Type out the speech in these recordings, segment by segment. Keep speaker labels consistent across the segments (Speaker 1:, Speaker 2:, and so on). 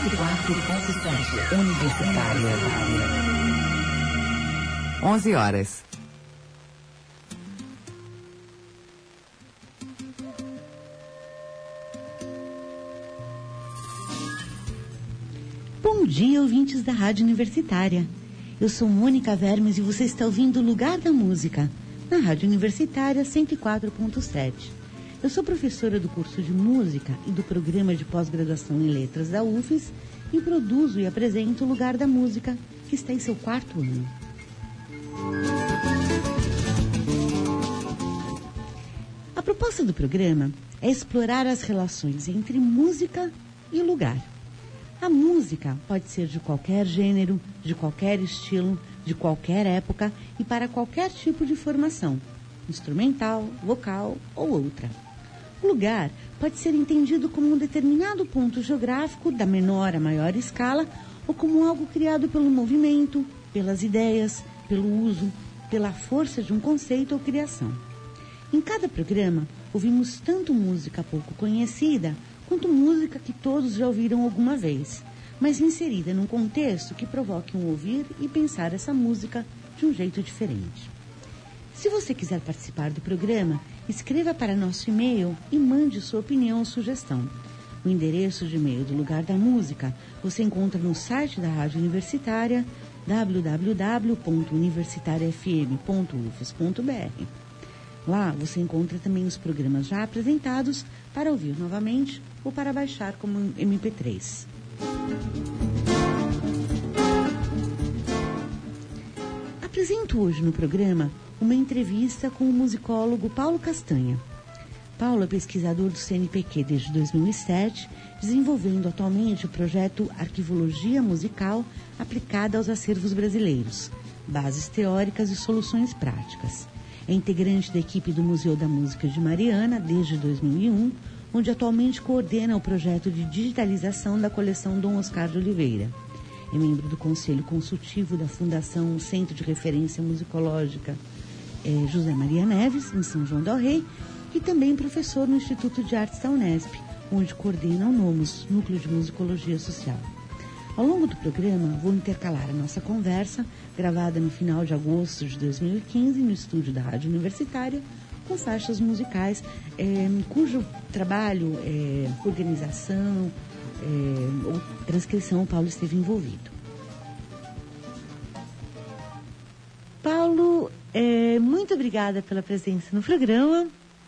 Speaker 1: 104.7 Universitária. 11 horas.
Speaker 2: Bom dia, ouvintes da Rádio Universitária. Eu sou Mônica Vermes e você está ouvindo o Lugar da Música, na Rádio Universitária 104.7. Eu sou professora do curso de Música e do Programa de Pós-Graduação em Letras da UFES e produzo e apresento o Lugar da Música, que está em seu 4º ano. A proposta do programa é explorar as relações entre música e lugar. A música pode ser de qualquer gênero, de qualquer estilo, de qualquer época e para qualquer tipo de formação, instrumental, vocal ou outra. O lugar pode ser entendido como um determinado ponto geográfico da menor a maior escala ou como algo criado pelo movimento, pelas ideias, pelo uso, pela força de um conceito ou criação. Em cada programa, ouvimos tanto música pouco conhecida quanto música que todos já ouviram alguma vez, mas inserida num contexto que provoque um ouvir e pensar essa música de um jeito diferente. Se você quiser participar do programa, escreva para nosso e-mail e mande sua opinião ou sugestão. O endereço de e-mail do Lugar da Música você encontra no site da Rádio Universitária, www.universitariafm.ufes.br. Lá você encontra também os programas já apresentados para ouvir novamente ou para baixar como MP3. Apresento hoje no programa uma entrevista com o musicólogo Paulo Castanha. Paulo é pesquisador do CNPq desde 2007, desenvolvendo atualmente o projeto Arquivologia Musical aplicada aos acervos brasileiros, bases teóricas e soluções práticas. É integrante da equipe do Museu da Música de Mariana desde 2001, onde atualmente coordena o projeto de digitalização da coleção Dom Oscar de Oliveira. É membro do Conselho Consultivo da Fundação Centro de Referência Musicológica José Maria Neves, em São João del Rei, e também professor no Instituto de Artes da Unesp, onde coordena o NOMUS, Núcleo de Musicologia Social. Ao longo do programa, vou intercalar a nossa conversa, gravada no final de agosto de 2015, no estúdio da Rádio Universitária, com faixas musicais cujo trabalho, organização ou transcrição o Paulo esteve envolvido. Paulo, muito obrigada pela presença no programa.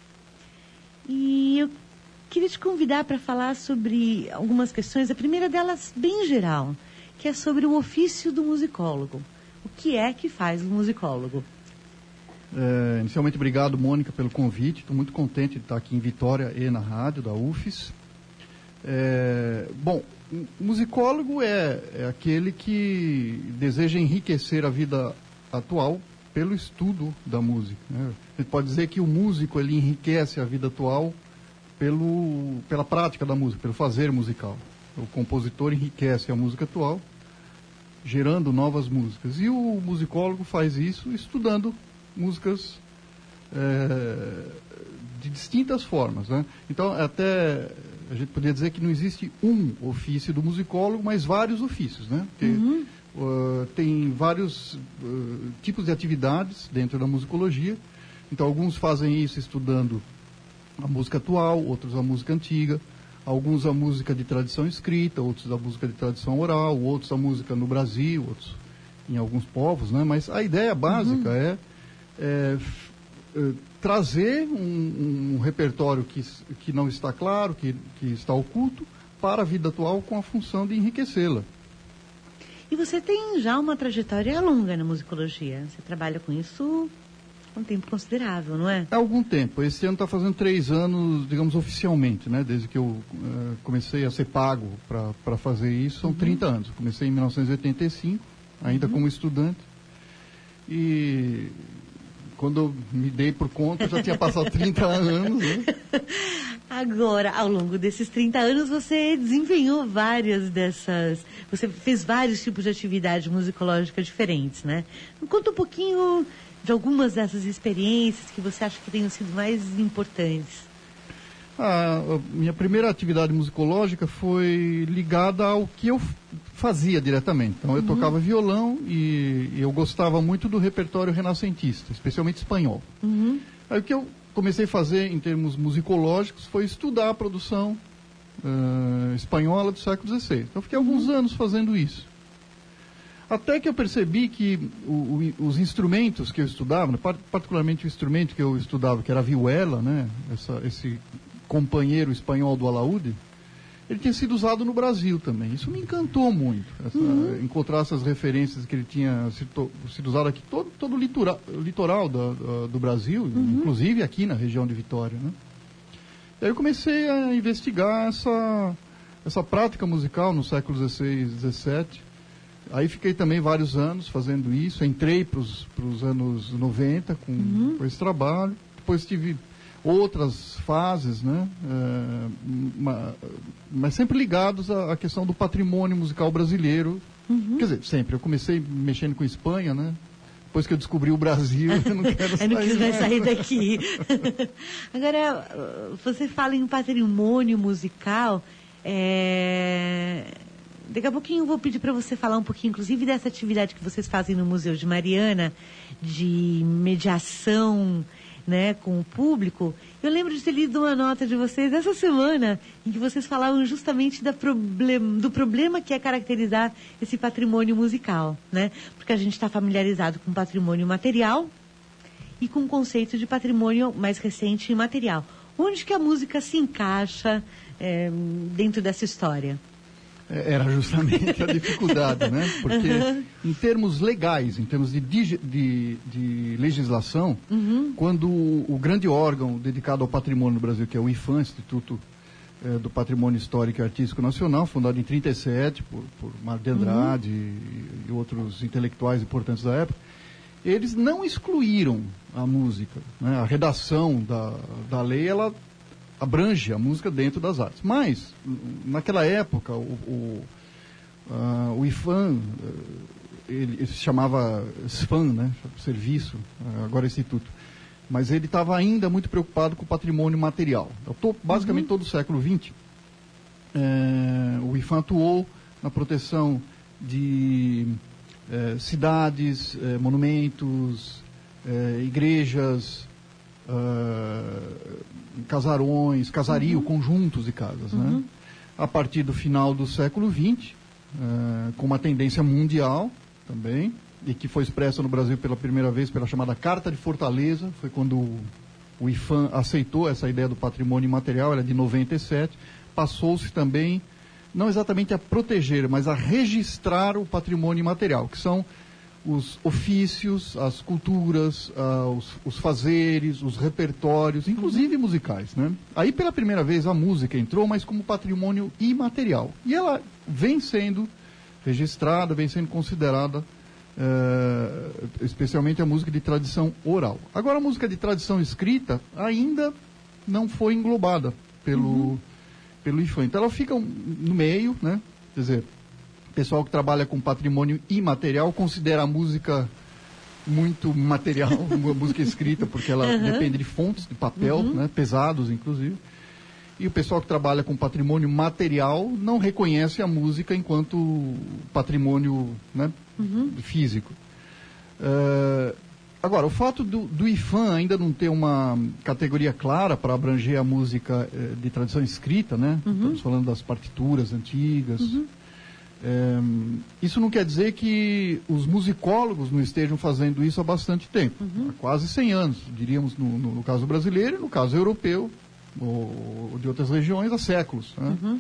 Speaker 2: E eu queria te convidar para falar sobre algumas questões. A primeira delas, bem geral, que é sobre o ofício do musicólogo. O que é que faz o musicólogo?
Speaker 3: Inicialmente, obrigado, Mônica, pelo convite. Estou muito contente de estar aqui em Vitória e na rádio da UFES. Bom, o musicólogo é aquele que deseja enriquecer a vida atual pelo estudo da música, né? A gente pode dizer que o músico ele enriquece a vida atual pela prática da música, pelo fazer musical. O compositor enriquece a música atual, gerando novas músicas. E o musicólogo faz isso estudando músicas de distintas formas, né? Então, até a gente poderia dizer que não existe um ofício do musicólogo, mas vários ofícios, né? Porque, tem vários tipos de atividades dentro da musicologia. Então, alguns fazem isso estudando a música atual, outros a música antiga, alguns a música de tradição escrita, outros a música de tradição oral, outros a música no Brasil, outros em alguns povos, né? Mas a ideia básica é trazer um repertório que não está claro, que está oculto, para a vida atual com a função de enriquecê-la.
Speaker 2: E você tem já uma trajetória longa na musicologia. Você trabalha com isso há um tempo considerável, não é?
Speaker 3: Há algum tempo. Esse ano está fazendo 3 anos, digamos, oficialmente, né? Desde que eu comecei a ser pago para fazer isso, são 30 anos. Comecei em 1985, ainda como estudante. E quando eu me dei por conta, já tinha passado 30 anos, né?
Speaker 2: Agora, ao longo desses 30 anos, você desempenhou várias dessas... Você fez vários tipos de atividade musicológica diferentes, né? Conta um pouquinho de algumas dessas experiências que você acha que tenham sido mais importantes.
Speaker 3: A minha primeira atividade musicológica foi ligada ao que eu fazia diretamente. Então, eu tocava violão e eu gostava muito do repertório renascentista, especialmente espanhol. Aí, o que eu comecei a fazer em termos musicológicos foi estudar a produção espanhola do século XVI. Então, fiquei alguns anos fazendo isso. Até que eu percebi que os instrumentos que eu estudava, particularmente o instrumento que eu estudava, que era a vihuela, né, esse companheiro espanhol do alaúde, ele tinha sido usado no Brasil também. Isso me encantou muito, encontrar essas referências que ele tinha sido usado aqui, todo o litoral do Brasil, inclusive aqui na região de Vitória, né? E aí eu comecei a investigar essa prática musical no século XVI e XVII. Aí fiquei também vários anos fazendo isso, entrei para os anos 90 com esse trabalho, depois tive outras fases, né? Mas sempre ligados à questão do patrimônio musical brasileiro. Quer dizer, sempre. Eu comecei mexendo com Espanha, né? Depois que eu descobri o Brasil, eu não quero sair.
Speaker 2: Eu não quis mais sair daqui. Agora, você fala em patrimônio musical, daqui a pouquinho eu vou pedir para você falar um pouquinho, inclusive, dessa atividade que vocês fazem no Museu de Mariana, de mediação, né, com o público. Eu lembro de ter lido uma nota de vocês essa semana, em que vocês falavam justamente do problema que é caracterizar esse patrimônio musical, né? Porque a gente está familiarizado com patrimônio material e com o conceito de patrimônio mais recente e imaterial. Onde que a música se encaixa dentro dessa história?
Speaker 3: Era justamente a dificuldade, né? Porque em termos legais, em termos de legislação, quando o grande órgão dedicado ao patrimônio no Brasil, que é o IPHAN, Instituto do Patrimônio Histórico e Artístico Nacional, fundado em 1937 por Mário de Andrade e outros intelectuais importantes da época, eles não excluíram a música, né? A redação da lei, ela abrange a música dentro das artes. Mas, naquela época, o IPHAN, ele se chamava SFAM, né? Serviço, agora é Instituto. Mas ele estava ainda muito preocupado com o patrimônio material. Basicamente, todo o século XX, o IPHAN atuou na proteção de cidades, monumentos, igrejas, casarões, casario, conjuntos de casas, né? A partir do final do século XX, com uma tendência mundial também, e que foi expressa no Brasil pela primeira vez pela chamada Carta de Fortaleza, foi quando o IPHAN aceitou essa ideia do patrimônio imaterial, ela é de 97, passou-se também, não exatamente a proteger, mas a registrar o patrimônio imaterial, que são os ofícios, as culturas, os fazeres, os repertórios, inclusive musicais, né? Aí, pela primeira vez, a música entrou, mas como patrimônio imaterial. E ela vem sendo registrada, vem sendo considerada, especialmente a música de tradição oral. Agora, a música de tradição escrita ainda não foi englobada pelo IPHAN. Então, ela fica no meio, né? Quer dizer, o pessoal que trabalha com patrimônio imaterial considera a música muito material, a música escrita, porque ela depende de fontes de papel, né, pesados, inclusive. E o pessoal que trabalha com patrimônio material não reconhece a música enquanto patrimônio, né, físico. Agora, o fato do IPHAN ainda não ter uma categoria clara para abranger a música de tradição escrita, né? Estamos falando das partituras antigas. Isso não quer dizer que os musicólogos não estejam fazendo isso há bastante tempo. Há quase 100 anos, diríamos no caso brasileiro e no caso europeu, ou de outras regiões, há séculos, né?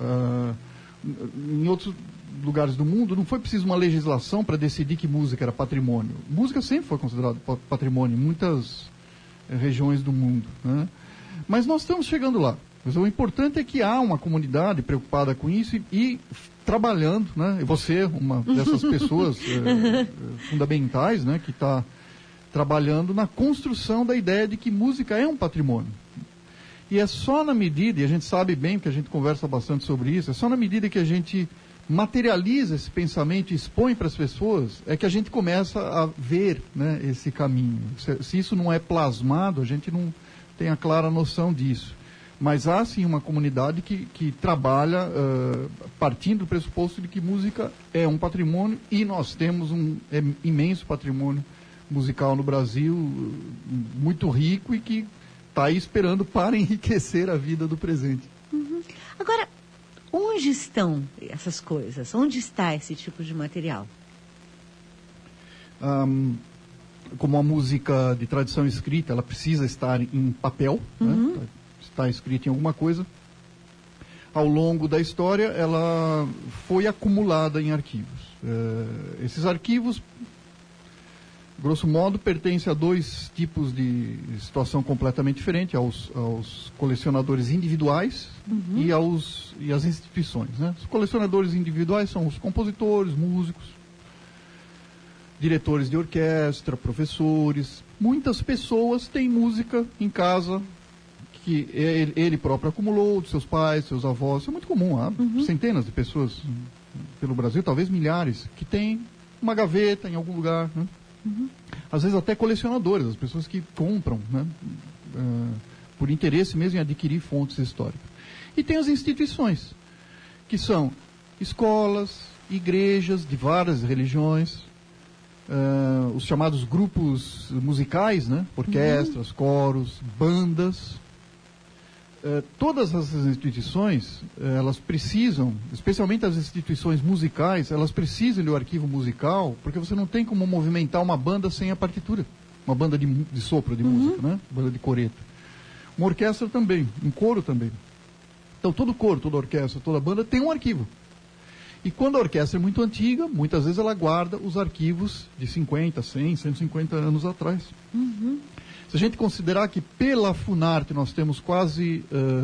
Speaker 3: Em outros lugares do mundo não foi preciso uma legislação para decidir que música era patrimônio. Música sempre foi considerada patrimônio em muitas regiões do mundo, né? Mas nós estamos chegando lá. Mas o importante é que há uma comunidade preocupada com isso e trabalhando, né? E você, uma dessas pessoas fundamentais, né, que está trabalhando na construção da ideia de que música é um patrimônio. E é só na medida, e a gente sabe bem, porque a gente conversa bastante sobre isso, é só na medida que a gente materializa esse pensamento e expõe para as pessoas, é que a gente começa a ver, né, esse caminho. Se isso não é plasmado, a gente não tem a clara noção disso. Mas há sim uma comunidade que trabalha partindo do pressuposto de que música é um patrimônio, e nós temos um imenso patrimônio musical no Brasil, muito rico, e que está aí esperando para enriquecer a vida do presente.
Speaker 2: Uhum. Agora, onde estão essas coisas? Onde está esse tipo de material?
Speaker 3: Como a música de tradição escrita, ela precisa estar em papel, né? Está escrita em alguma coisa. Ao longo da história, ela foi acumulada em arquivos. Esses arquivos, grosso modo, pertencem a dois tipos de situação completamente diferente, aos colecionadores individuais e às instituições, né? Os colecionadores individuais são os compositores, músicos, diretores de orquestra, professores. Muitas pessoas têm música em casa que ele próprio acumulou, dos seus pais, seus avós. Isso é muito comum. Há centenas de pessoas pelo Brasil, talvez milhares, que têm uma gaveta em algum lugar, né? Às vezes até colecionadores, as pessoas que compram, né? Por interesse mesmo em adquirir fontes históricas. E tem as instituições, que são escolas, igrejas de várias religiões, os chamados grupos musicais, né? Orquestras, coros, bandas. Todas essas instituições, elas precisam, especialmente as instituições musicais, elas precisam do arquivo musical, porque você não tem como movimentar uma banda sem a partitura. Uma banda de sopro de música, né? Banda de coreto. Uma orquestra também, um coro também. Então todo coro, toda orquestra, toda banda tem um arquivo. E quando a orquestra é muito antiga, muitas vezes ela guarda os arquivos de 50, 100, 150 anos atrás. Se a gente considerar que pela Funarte nós temos quase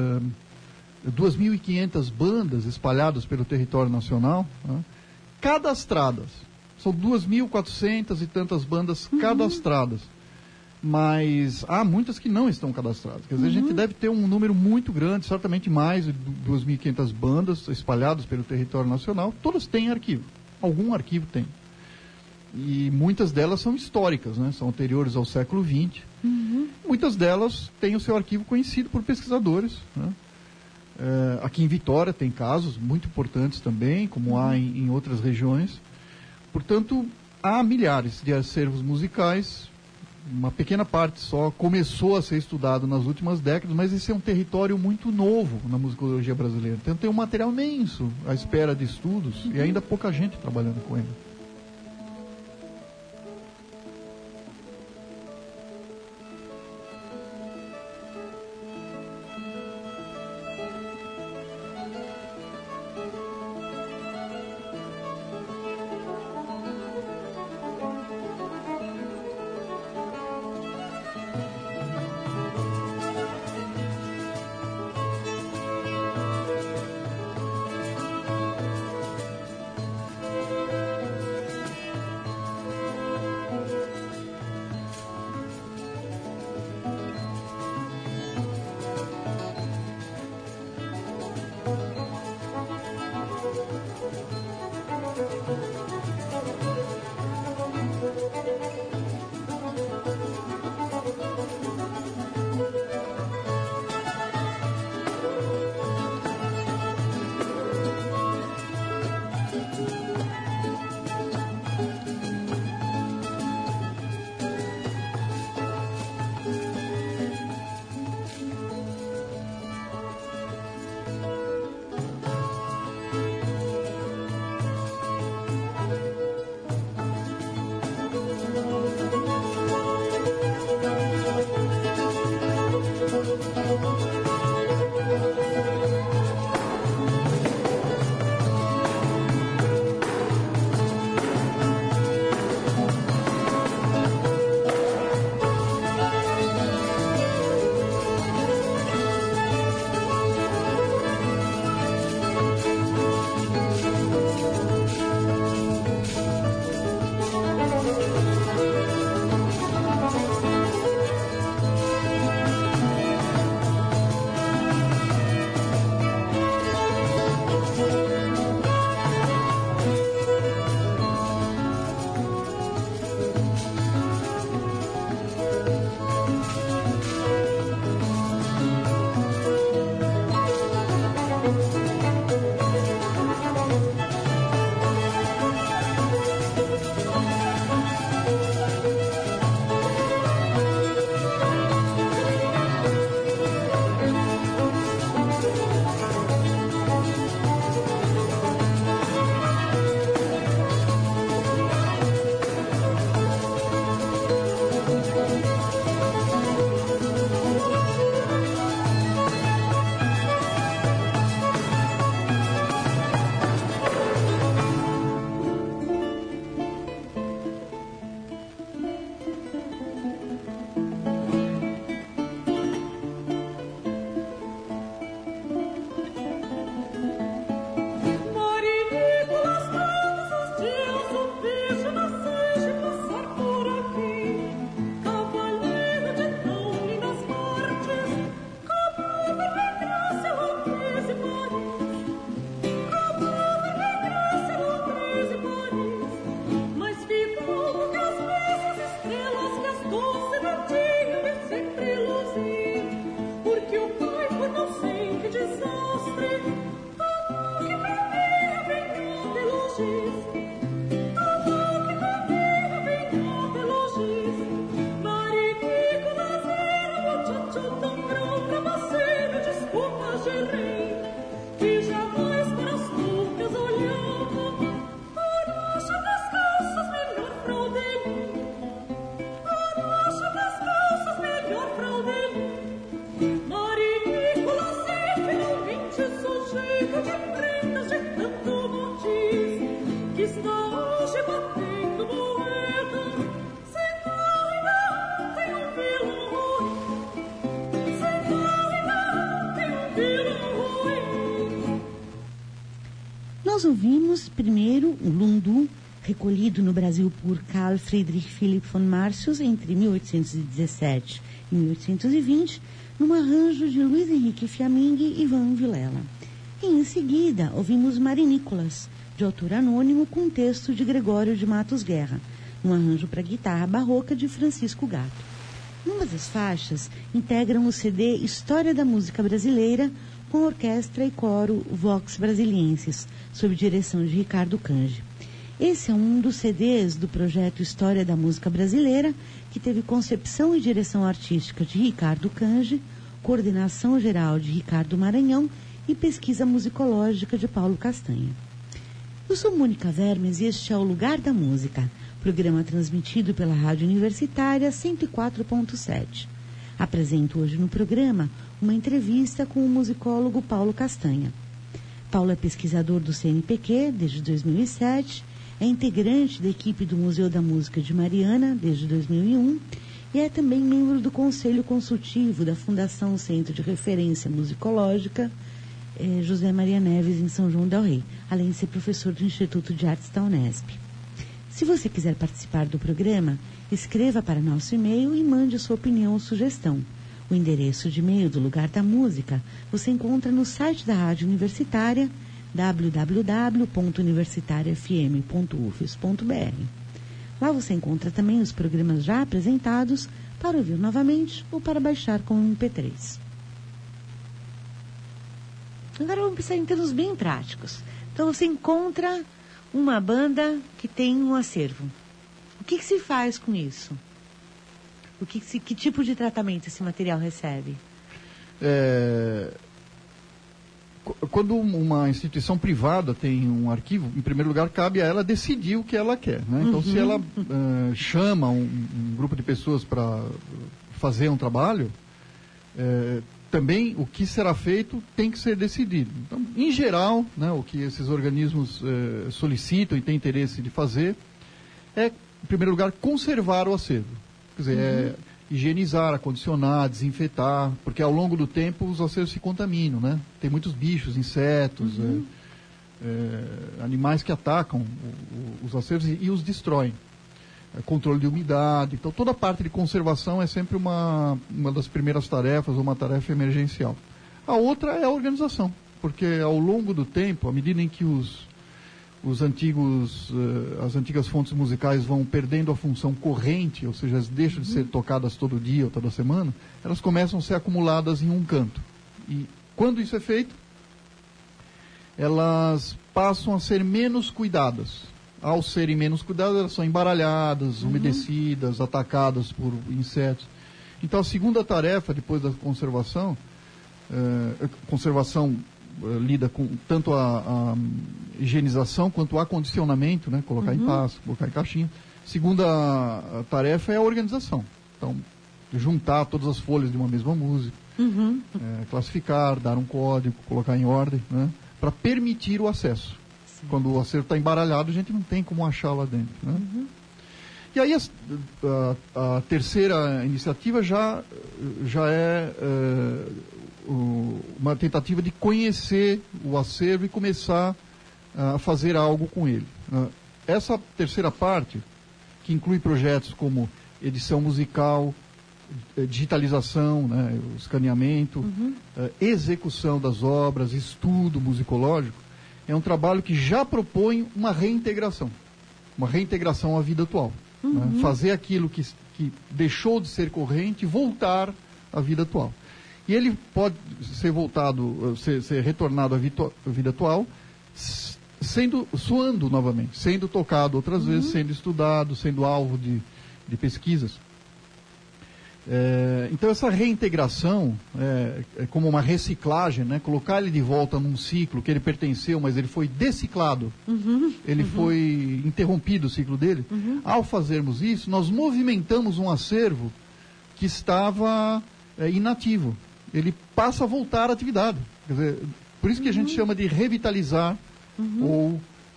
Speaker 3: 2.500 bandas espalhadas pelo território nacional, né, cadastradas, são 2.400 e tantas bandas cadastradas, mas há muitas que não estão cadastradas. Quer dizer, a gente deve ter um número muito grande, certamente mais de 2.500 bandas espalhadas pelo território nacional. Todas têm arquivo, algum arquivo tem. E muitas delas são históricas, né? São anteriores ao século XX. Muitas delas têm o seu arquivo conhecido por pesquisadores, né? Aqui em Vitória tem casos muito importantes também, como há em outras regiões. Portanto, há milhares de acervos musicais. Uma pequena parte só começou a ser estudado nas últimas décadas, mas esse é um território muito novo na musicologia brasileira. Então tem um material imenso à espera de estudos e ainda pouca gente trabalhando com ele.
Speaker 2: ouvimos primeiro o Lundu, recolhido no Brasil por Carl Friedrich Philipp von Martius entre 1817 e 1820, num arranjo de Luiz Henrique Fiaming e Ivan Vilela. E em seguida, ouvimos Marinícolas, de autor anônimo, com texto de Gregório de Matos Guerra, num arranjo para guitarra barroca de Francisco Gatto. Uma das faixas integram o CD História da Música Brasileira, com orquestra e coro Vox Brasiliensis, sob direção de Ricardo Cange. Esse é um dos CDs do projeto História da Música Brasileira, que teve concepção e direção artística de Ricardo Cange, coordenação geral de Ricardo Maranhão e pesquisa musicológica de Paulo Castanha. Eu sou Mônica Vermes e este é o Lugar da Música, programa transmitido pela Rádio Universitária 104.7. Apresento hoje no programa uma entrevista com o musicólogo Paulo Castanha. Paulo é pesquisador do CNPq desde 2007, é integrante da equipe do Museu da Música de Mariana desde 2001 e é também membro do Conselho Consultivo da Fundação Centro de Referência Musicológica José Maria Neves, em São João del Rei, além de ser professor do Instituto de Artes da Unesp. Se você quiser participar do programa, escreva para nosso e-mail e mande sua opinião ou sugestão. O endereço de e-mail do Lugar da Música você encontra no site da Rádio Universitária, www.universitariafm.ufes.br. Lá você encontra também os programas já apresentados para ouvir novamente ou para baixar como MP3. Agora vamos pensar em termos bem práticos. Então você encontra uma banda que tem um acervo. O que se faz com isso? Que tipo de tratamento esse material recebe?
Speaker 3: Quando uma instituição privada tem um arquivo, em primeiro lugar, cabe a ela decidir o que ela quer. Né? Então, se ela chama um grupo de pessoas para fazer um trabalho, também o que será feito tem que ser decidido. Então, em geral, né, o que esses organismos solicitam e têm interesse de fazer é, em primeiro lugar, conservar o acervo. Quer dizer, higienizar, acondicionar, desinfetar, porque ao longo do tempo os acervos se contaminam, né? Tem muitos bichos, insetos, animais que atacam os acervos e os destroem. Controle de umidade. Então, toda a parte de conservação é sempre uma das primeiras tarefas, uma tarefa emergencial. A outra é a organização, porque ao longo do tempo, à medida em que as antigas fontes musicais vão perdendo a função corrente, ou seja, elas deixam de ser tocadas todo dia ou toda semana, elas começam a ser acumuladas em um canto. E quando isso é feito, elas passam a ser menos cuidadas. Ao serem menos cuidadas, elas são embaralhadas, umedecidas, atacadas por insetos. Então, a segunda tarefa, depois da conservação, lida com tanto a higienização quanto o acondicionamento, né? Colocar em pasta, colocar em caixinha. Segunda tarefa é a organização. Então, juntar todas as folhas de uma mesma música, classificar, dar um código, colocar em ordem, né? Para permitir o acesso. Quando o acervo está embaralhado, a gente não tem como achar lá dentro. Né? E aí a terceira iniciativa já é uma tentativa de conhecer o acervo e começar a fazer algo com ele. Essa terceira parte, que inclui projetos como edição musical, digitalização, né, o escaneamento, execução das obras, estudo musicológico, é um trabalho que já propõe uma reintegração à vida atual. Né? Fazer aquilo que deixou de ser corrente e voltar à vida atual. E ele pode ser retornado à vida atual, soando novamente, sendo tocado outras vezes, sendo estudado, sendo alvo de pesquisas. Então essa reintegração é como uma reciclagem, né? Colocar ele de volta num ciclo que ele pertenceu, mas ele foi deciclado, ele foi interrompido o ciclo dele. Ao fazermos isso, nós movimentamos um acervo que estava inativo. Ele passa a voltar à atividade. Quer dizer, por isso que a gente chama de revitalizar ou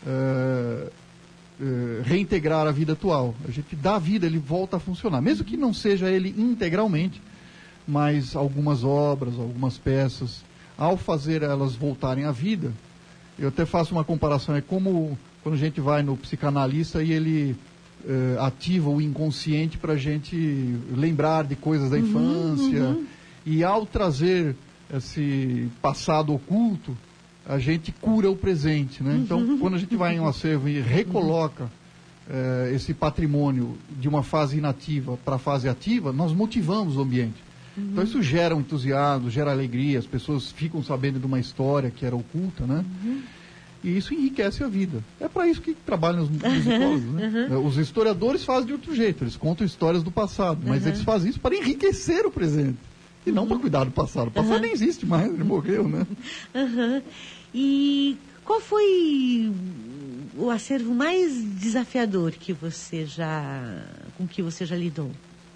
Speaker 3: reintegrar a vida atual. A gente dá vida, ele volta a funcionar. Mesmo que não seja ele integralmente, mas algumas obras, algumas peças, ao fazer elas voltarem à vida, Eu até faço uma comparação, é como quando a gente vai no psicanalista e ele ativa o inconsciente para a gente lembrar de coisas da infância. E ao trazer esse passado oculto, a gente cura o presente, né? Então, quando a gente vai em um acervo e recoloca esse patrimônio de uma fase inativa para a fase ativa, nós motivamos o ambiente. Então, isso gera um entusiasmo, gera alegria, as pessoas ficam sabendo de uma história que era oculta, né? E isso enriquece a vida. É para isso que trabalham os musicólogos, né? Os historiadores fazem de outro jeito, eles contam histórias do passado, mas eles fazem isso para enriquecer o presente. E não para cuidar do passado. O passado nem existe mais, ele morreu, né?
Speaker 2: E qual foi o acervo mais desafiador que com que você já lidou?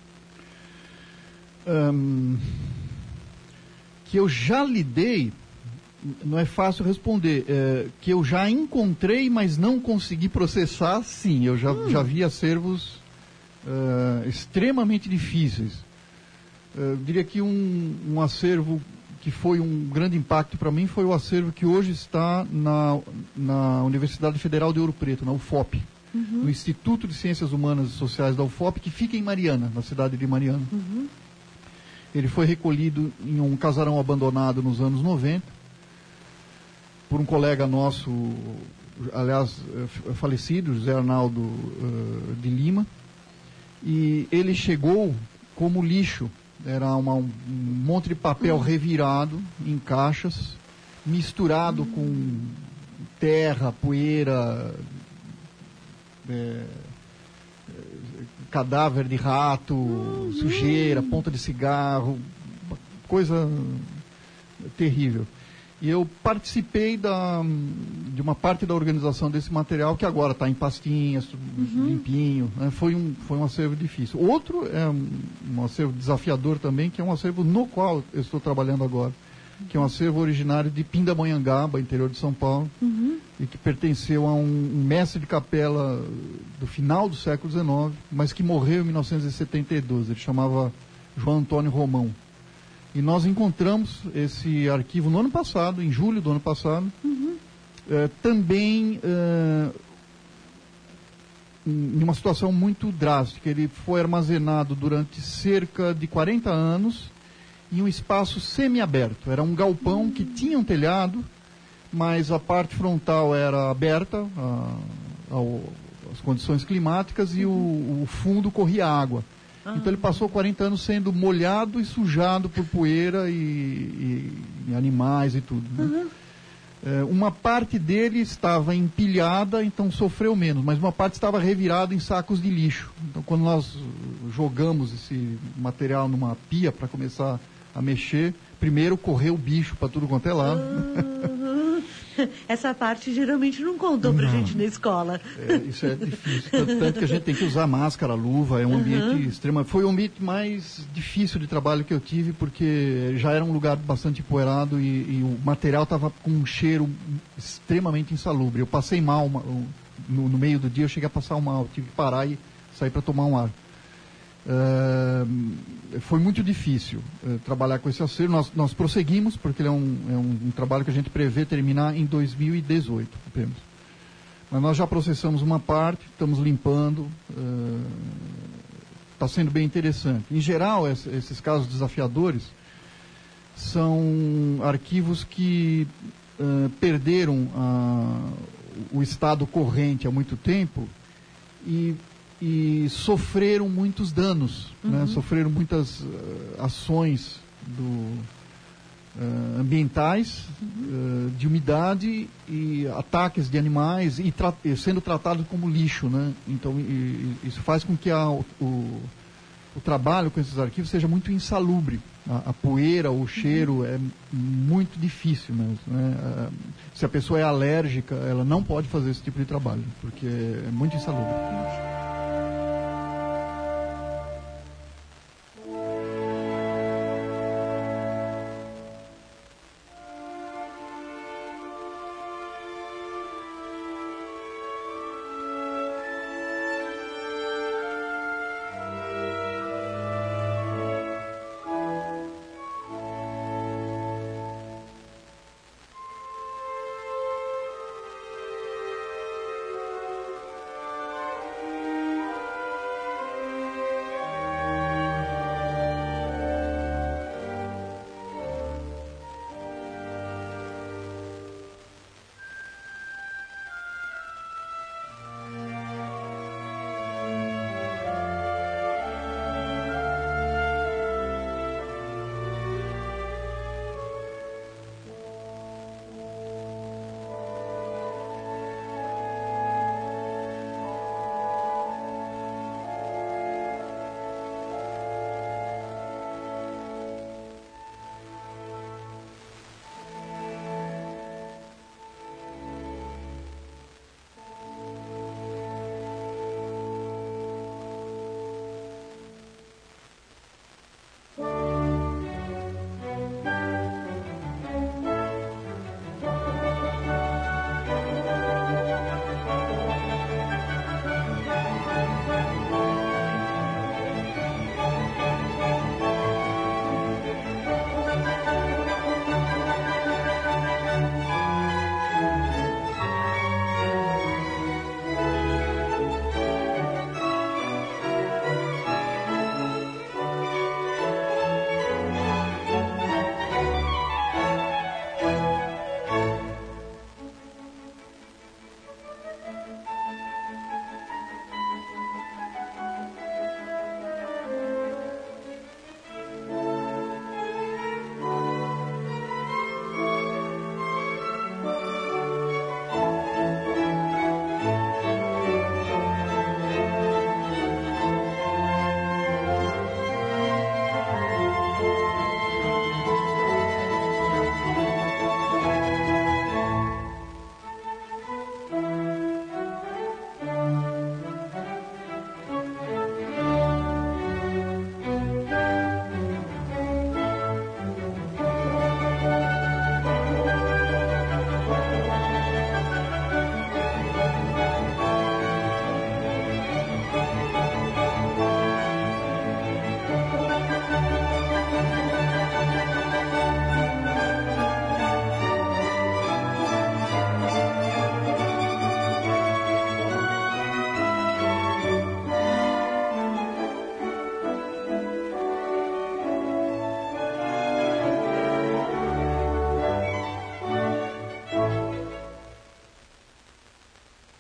Speaker 3: Que eu já lidei, não é fácil responder. Que eu já encontrei, mas não consegui processar, sim. Eu já vi acervos extremamente difíceis. Eu diria que um acervo que foi um grande impacto para mim foi o acervo que hoje está na Universidade Federal de Ouro Preto, na UFOP, no Instituto de Ciências Humanas e Sociais da UFOP, que fica em Mariana, na cidade de Mariana. Ele foi recolhido em um casarão abandonado nos anos 90, por um colega nosso, aliás, falecido, José Arnaldo de Lima, e ele chegou como lixo. Era um monte de papel revirado em caixas, misturado com terra, poeira, cadáver de rato, sujeira, ponta de cigarro, coisa terrível. E eu participei de uma parte da organização desse material, que agora está em pastinhas, limpinho, né? Foi um acervo difícil. Outro é um acervo desafiador também, que é um acervo no qual eu estou trabalhando agora, que é um acervo originário de Pindamonhangaba, interior de São Paulo, e que pertenceu a um mestre de capela do final do século XIX, mas que morreu em 1972. Ele chamava João Antônio Romão. E nós encontramos esse arquivo no ano passado, em julho do ano passado, também em uma situação muito drástica. Ele foi armazenado durante cerca de 40 anos em um espaço semiaberto. Era um galpão que tinha um telhado, mas a parte frontal era aberta às condições climáticas e o fundo corria água. Então ele passou 40 anos sendo molhado e sujado por poeira e animais e tudo. Né? Uma parte dele estava empilhada, então sofreu menos, mas uma parte estava revirada em sacos de lixo. Então quando nós jogamos esse material numa pia para começar a mexer, primeiro correu o bicho para tudo quanto é lado.
Speaker 2: Essa parte geralmente não contou pra gente na escola.
Speaker 3: Isso é difícil. Tanto que a gente tem que usar máscara, luva, é um ambiente extremo. Foi o ambiente mais difícil de trabalho que eu tive, porque já era um lugar bastante empoeirado e o material estava com um cheiro extremamente insalubre. Eu passei mal, no meio do dia eu cheguei a passar mal, eu tive que parar e sair para tomar um ar. Foi muito difícil trabalhar com esse acervo. Nós prosseguimos, porque ele é um trabalho que a gente prevê terminar em 2018 apenas. Mas nós já processamos uma parte, estamos limpando, está sendo bem interessante. Em geral, esses casos desafiadores são arquivos que perderam o estado corrente há muito tempo e sofreram muitos danos, né? Sofreram muitas ações ambientais, de umidade e ataques de animais e sendo tratados como lixo, né? Então isso faz com que o trabalho com esses arquivos seja muito insalubre. A poeira, o cheiro é muito difícil mesmo, né? Se a pessoa é alérgica, ela não pode fazer esse tipo de trabalho, porque é muito insalubre.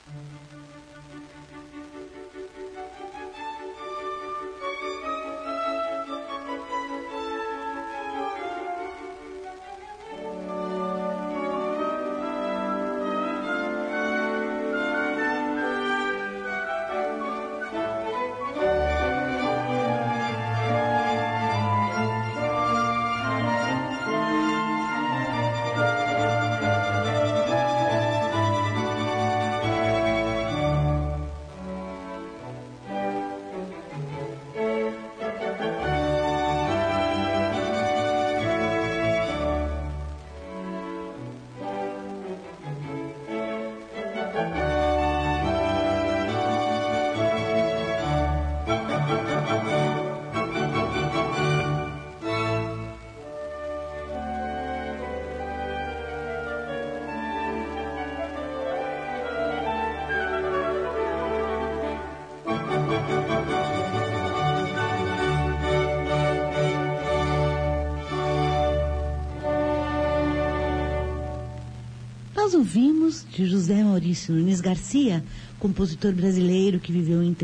Speaker 2: Nós ouvimos de José Maurício Nunes Garcia, compositor brasileiro que viveu entre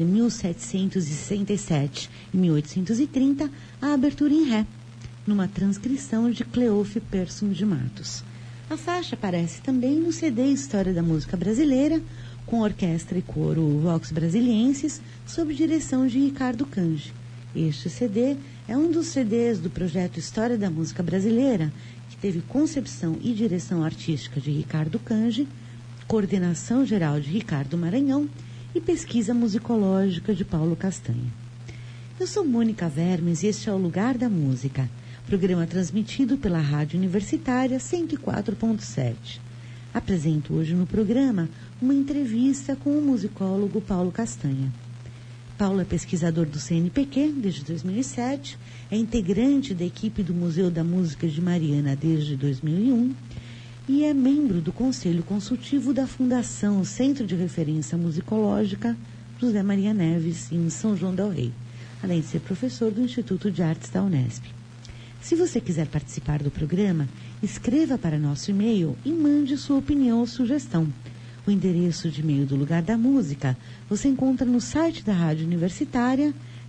Speaker 2: 1767 e 1830, a abertura em ré, numa transcrição de Cleofe Persson de Matos. A faixa aparece também no CD História da Música Brasileira, com orquestra e coro Vox Brasilienses, sob direção de Ricardo Cange. Este CD é um dos CDs do projeto História da Música Brasileira, que teve concepção e direção artística de Ricardo Cange, coordenação geral de Ricardo Maranhão e pesquisa musicológica de Paulo Castanha. Eu sou Mônica Vermes e este é o Lugar da Música, programa transmitido pela Rádio Universitária 104.7. Apresento hoje no programa uma entrevista com o musicólogo Paulo Castanha. Paulo é pesquisador do CNPq desde 2007, é integrante da equipe do Museu da Música de Mariana desde 2001 e é membro do Conselho Consultivo da Fundação Centro de Referência Musicológica José Maria Neves, em São João del Rei, além de ser professor do Instituto de Artes da Unesp. Se você quiser participar do programa, escreva para nosso e-mail e mande sua opinião ou sugestão. O endereço de e-mail do Lugar da Música você encontra no site da Rádio Universitária,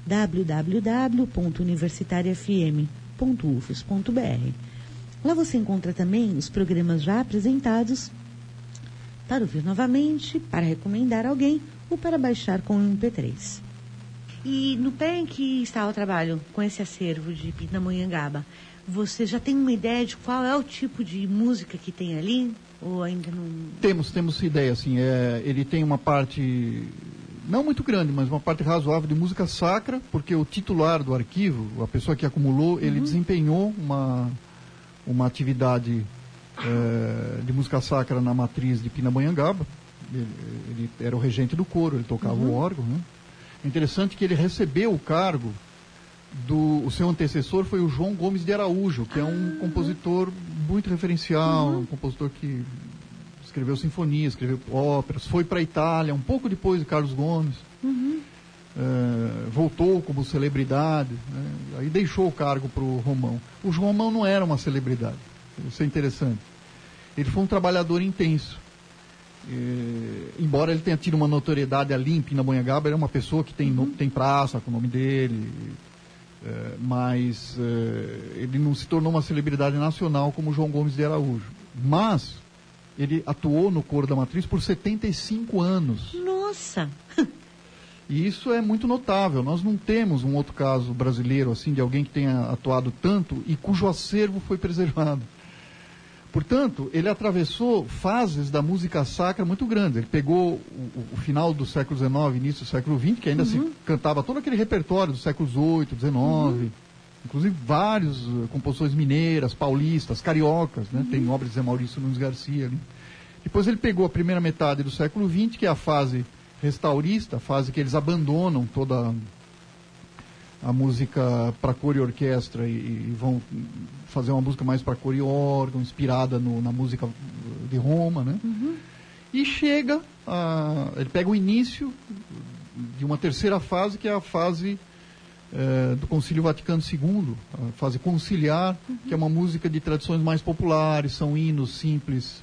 Speaker 2: www.universitariafm.ufes.br. Lá você encontra também os programas já apresentados para ouvir novamente, para recomendar alguém ou para baixar com o MP3. E no pé em que está o trabalho com esse acervo de Pindamonhangaba, você já tem uma ideia de qual é o tipo de música que tem ali? Ou ainda não...
Speaker 3: Temos ideia, assim, ele tem uma parte, não muito grande, mas uma parte razoável de música sacra, porque o titular do arquivo, a pessoa que acumulou, ele desempenhou uma atividade de música sacra na matriz de Pindamonhangaba. Ele era o regente do coro, ele tocava o órgão, né? É interessante que ele recebeu o cargo o seu antecessor foi o João Gomes de Araújo, que é um compositor muito referencial, um compositor que escreveu sinfonias, escreveu óperas, foi para a Itália um pouco depois de Carlos Gomes, voltou como celebridade, né? Aí deixou o cargo para o Romão. O João Romão não era uma celebridade, isso é interessante. Ele foi um trabalhador intenso. Embora ele tenha tido uma notoriedade ali em Pindamonhangaba, ele é uma pessoa que tem praça com o nome dele, mas ele não se tornou uma celebridade nacional como João Gomes de Araújo. Mas ele atuou no coro da matriz por 75 anos.
Speaker 2: Nossa!
Speaker 3: E isso é muito notável. Nós não temos um outro caso brasileiro assim de alguém que tenha atuado tanto e cujo acervo foi preservado. Portanto, ele atravessou fases da música sacra muito grandes. Ele pegou o final do século XIX, início do século XX, que ainda se cantava todo aquele repertório dos séculos XVIII, XIX, inclusive vários composições mineiras, paulistas, cariocas, né? Tem obras de Zé Maurício Nunes Garcia ali. Depois ele pegou a primeira metade do século XX, que é a fase restaurista, a fase que eles abandonam toda a música para coro e orquestra e vão fazer uma música mais para coro e órgão, inspirada na música de Roma, né? E chega ele pega o início de uma terceira fase, que é a fase do Concílio Vaticano II, a fase conciliar, que é uma música de tradições mais populares, são hinos simples,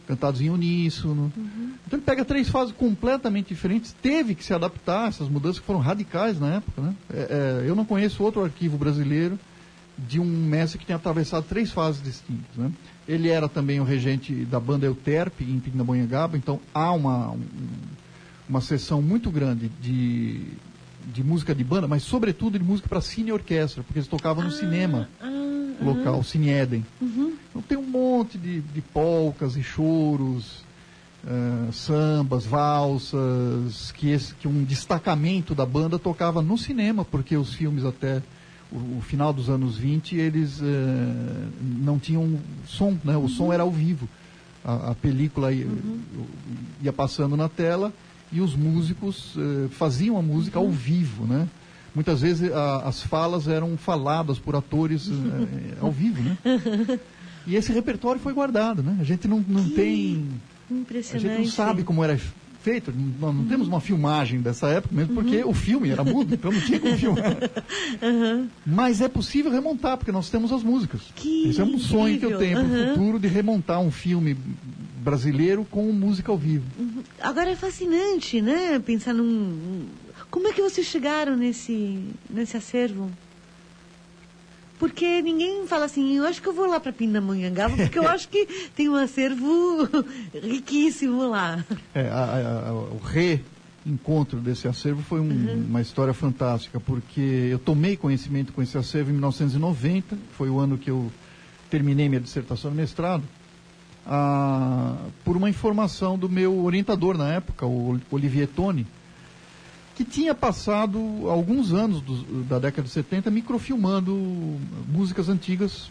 Speaker 3: cantados em uníssono. Então ele pega 3 fases completamente diferentes, teve que se adaptar a essas mudanças que foram radicais na época, né? Eu não conheço outro arquivo brasileiro de um mestre que tenha atravessado 3 fases distintas, né? Ele era também o regente da banda Euterpe em Pindamonhangaba, então há uma seção muito grande de música de banda, mas sobretudo de música para cine e orquestra, porque eles tocavam no cinema local, Cine Éden. Então tem um monte de polcas e choros, sambas, valsas, que um destacamento da banda tocava no cinema, porque os filmes até o final dos anos 20, eles não tinham som, né? O som era ao vivo. A película ia passando na tela e os músicos faziam a música ao vivo, né? Muitas vezes as falas eram faladas por atores ao vivo, né? E esse repertório foi guardado, né? A gente não tem...
Speaker 2: Impressionante.
Speaker 3: A gente não sabe como era feito, não temos uma filmagem dessa época, mesmo porque o filme era mudo, então não tinha como filmar. Mas é possível remontar, porque nós temos as músicas. Esse é um sonho que eu tenho para o futuro, de remontar um filme brasileiro com música ao vivo.
Speaker 2: Agora é fascinante, né? Pensar Como é que vocês chegaram nesse acervo? Porque ninguém fala assim, eu acho que eu vou lá para Pindamonhangaba, porque eu acho que tem um acervo riquíssimo lá.
Speaker 3: O reencontro desse acervo foi uma história fantástica, porque eu tomei conhecimento com esse acervo em 1990, foi o ano que eu terminei minha dissertação de mestrado, por uma informação do meu orientador na época, o Olivier Toni, que tinha passado alguns anos da década de 70 microfilmando músicas antigas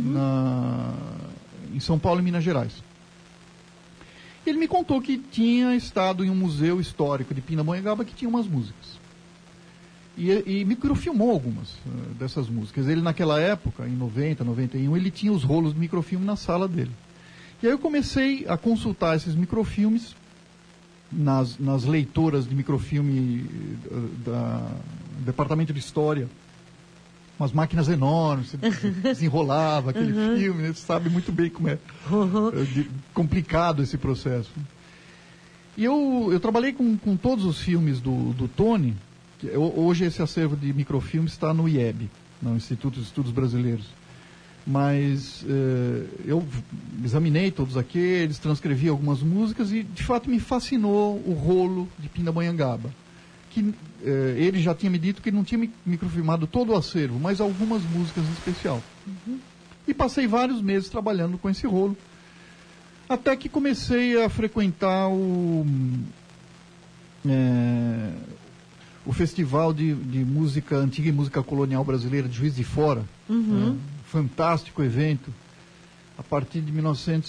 Speaker 3: em São Paulo e Minas Gerais. Ele me contou que tinha estado em um museu histórico de Pindamonhangaba que tinha umas músicas. E microfilmou algumas dessas músicas. Ele, naquela época, em 90, 91, ele tinha os rolos de microfilme na sala dele. E aí eu comecei a consultar esses microfilmes nas leitoras de microfilme do Departamento de História, umas máquinas enormes, você desenrolava aquele filme, né? Você sabe muito bem como é complicado esse processo. E eu trabalhei com todos os filmes do Toni. Hoje esse acervo de microfilmes está no IEB, no Instituto de Estudos Brasileiros. Mas eu examinei todos aqueles, transcrevi algumas músicas e, de fato, me fascinou o rolo de Pindamonhangaba. Que ele já tinha me dito que ele não tinha microfilmado todo o acervo, mas algumas músicas em especial. E passei vários meses trabalhando com esse rolo, até que comecei a frequentar o Festival de Música Antiga e Música Colonial Brasileira de Juiz de Fora. Fantástico evento, a partir de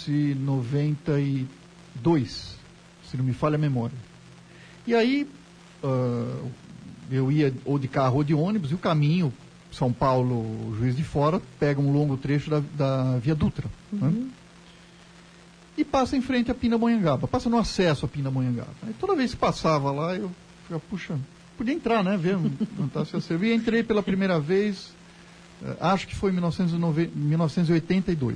Speaker 3: 1992, se não me falha a memória. E aí eu ia ou de carro ou de ônibus, e o caminho São Paulo, Juiz de Fora, pega um longo trecho da Via Dutra, né? E passa em frente a Pindamonhangaba, passa no acesso a Pindamonhangaba. Aí toda vez que passava lá, eu ficava, puxa, podia entrar, né, ver, não tá se acervo. E entrei pela primeira vez, acho que foi em 1982.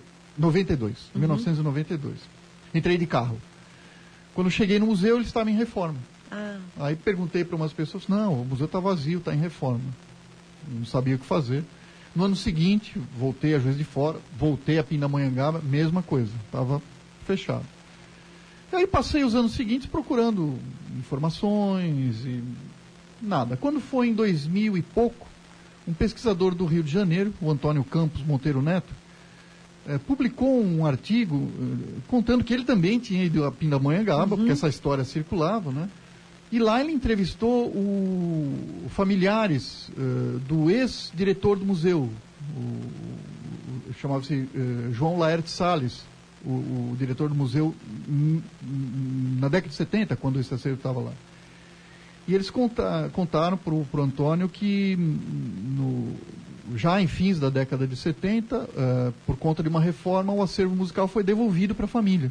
Speaker 3: 1992. Entrei de carro. Quando cheguei no museu, ele estava em reforma. Aí perguntei para umas pessoas, não, o museu está vazio, está em reforma. Não sabia o que fazer. No ano seguinte, voltei a Juiz de Fora, voltei a Pindamonhangaba, mesma coisa, estava fechado. E aí passei os anos seguintes procurando informações e nada. Quando foi em 2000 e pouco, um pesquisador do Rio de Janeiro, o Antônio Campos Monteiro Neto, publicou um artigo contando que ele também tinha ido a Pindamonhangaba, porque essa história circulava, né? E lá ele entrevistou familiares do ex-diretor do museu, chamava-se João Laerte Salles, o diretor do museu na década de 70, quando esse acervo estava lá. E eles contaram para o Antônio que já em fins da década de 70, por conta de uma reforma, o acervo musical foi devolvido para a família.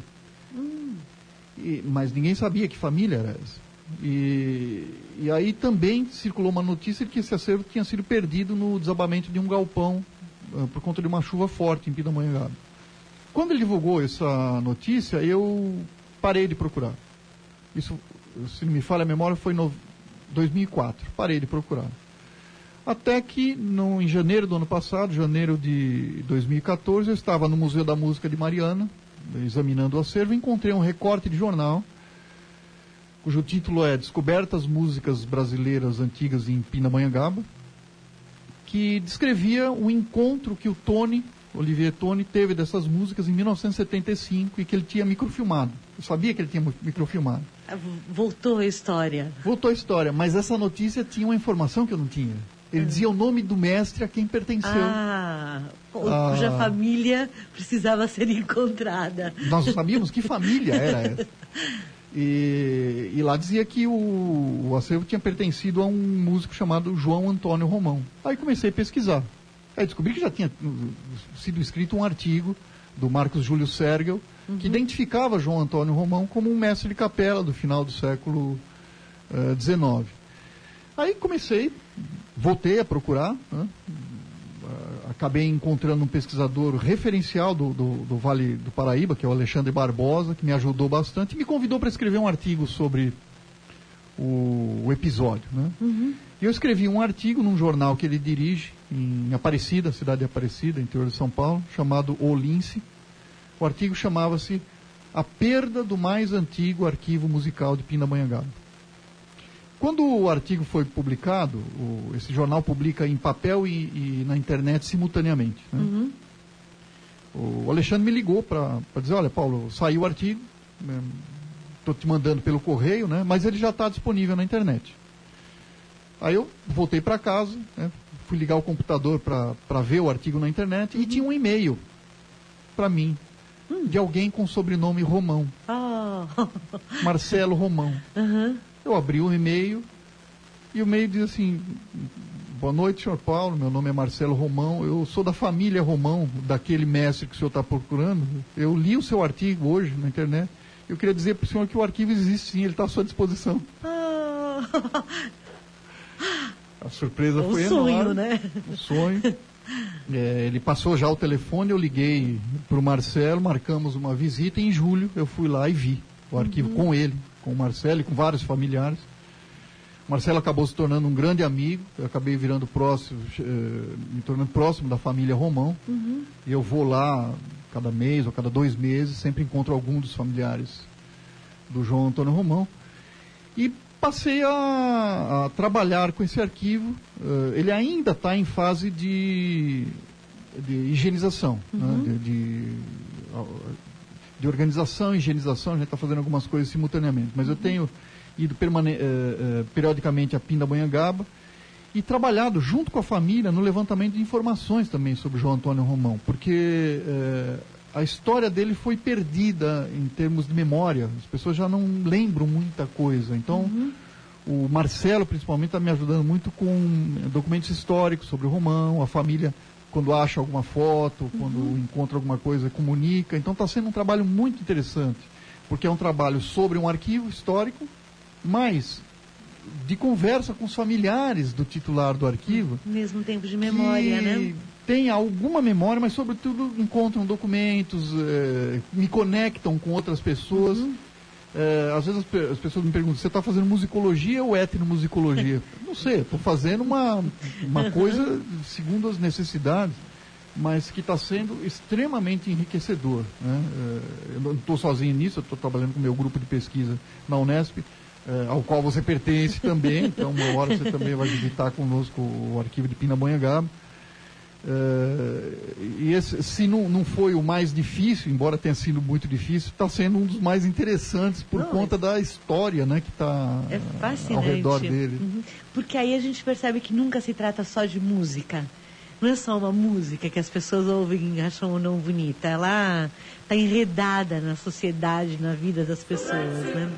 Speaker 3: Mas ninguém sabia que família era essa. E aí também circulou uma notícia de que esse acervo tinha sido perdido no desabamento de um galpão por conta de uma chuva forte em Pindamonhangaba. quando ele divulgou essa notícia, eu parei de procurar. Isso, se não me falha a memória, foi em 2004. Parei de procurar. Até que, em janeiro do ano passado, janeiro de 2014, eu estava no Museu da Música de Mariana, examinando o acervo, e encontrei um recorte de jornal, cujo título é Descobertas Músicas Brasileiras Antigas em Pindamonhangaba, que descrevia o encontro que o Olivier Tony, teve dessas músicas em 1975 e que ele tinha microfilmado. Eu sabia que ele tinha microfilmado.
Speaker 2: Voltou a história.
Speaker 3: Voltou a história, mas essa notícia tinha uma informação que eu não tinha. Ele dizia o nome do mestre a quem pertenceu.
Speaker 2: Cuja família precisava ser encontrada.
Speaker 3: Nós não sabíamos que família era essa. E lá dizia que o acervo tinha pertencido a um músico chamado João Antônio Romão. Aí comecei a pesquisar. Aí descobri que já tinha sido escrito um artigo do Marcos Júlio Sergel, que identificava João Antônio Romão como um mestre de capela do final do século XIX. Aí voltei a procurar, né? Acabei encontrando um pesquisador referencial do Vale do Paraíba, que é o Alexandre Barbosa, que me ajudou bastante, e me convidou para escrever um artigo sobre o episódio, né? E eu escrevi um artigo num jornal que ele dirige em Aparecida, cidade de Aparecida, interior de São Paulo, chamado O Lince. O artigo chamava-se A Perda do Mais Antigo Arquivo Musical de Pindamonhangaba. Quando o artigo foi publicado, esse jornal publica em papel e na internet simultaneamente, né? O Alexandre me ligou para dizer, olha, Paulo, saiu o artigo, estou te mandando pelo correio, né? Mas ele já está disponível na internet. Aí eu voltei para casa, né? Fui ligar o computador para ver o artigo na internet e tinha um e-mail para mim, de alguém com sobrenome Romão. Marcelo Romão. Eu abri o e-mail e o e-mail diz assim: boa noite, senhor Paulo, meu nome é Marcelo Romão, eu sou da família Romão, daquele mestre que o senhor está procurando. Eu li o seu artigo hoje na internet. Eu queria dizer para o senhor que o arquivo existe sim, ele está à sua disposição. A surpresa foi enorme.
Speaker 2: Um sonho, né?
Speaker 3: Um sonho. Ele passou já o telefone, eu liguei para o Marcelo, marcamos uma visita e em julho eu fui lá e vi o arquivo com ele, com o Marcelo e com vários familiares. O Marcelo acabou se tornando um grande amigo, eu acabei virando me tornando próximo da família Romão. E eu vou lá cada mês ou cada 2 meses, sempre encontro algum dos familiares do João Antônio Romão. E passei a trabalhar com esse arquivo. Ele ainda está em fase de higienização, né? de organização e higienização. A gente está fazendo algumas coisas simultaneamente, mas eu tenho ido periodicamente a Pindamonhangaba e trabalhado junto com a família no levantamento de informações também sobre João Antônio Romão, porque a história dele foi perdida em termos de memória. As pessoas já não lembram muita coisa. Então, o Marcelo, principalmente, está me ajudando muito com documentos históricos sobre o Romão. A família, quando acha alguma foto, quando encontra alguma coisa, comunica. Então, está sendo um trabalho muito interessante, porque é um trabalho sobre um arquivo histórico, mas de conversa com os familiares do titular do arquivo.
Speaker 2: Mesmo tempo de memória, né?
Speaker 3: Tem alguma memória, mas sobretudo encontram documentos, me conectam com outras pessoas. Às vezes as pessoas me perguntam, você está fazendo musicologia ou etnomusicologia? Não sei, estou fazendo uma coisa segundo as necessidades, mas que está sendo extremamente enriquecedor, né? Eu não estou sozinho nisso, eu estou trabalhando com o meu grupo de pesquisa na Unesp, ao qual você pertence também, então uma hora você também vai visitar conosco o arquivo de Pindamonhangaba. E esse, se não foi o mais difícil, embora tenha sido muito difícil, está sendo um dos mais interessantes por conta da história, né, que está ao redor dele.
Speaker 2: Porque aí a gente percebe que nunca se trata só de música. Não é só uma música que as pessoas ouvem e acham ou não bonita. Ela está enredada na sociedade, na vida das pessoas, né?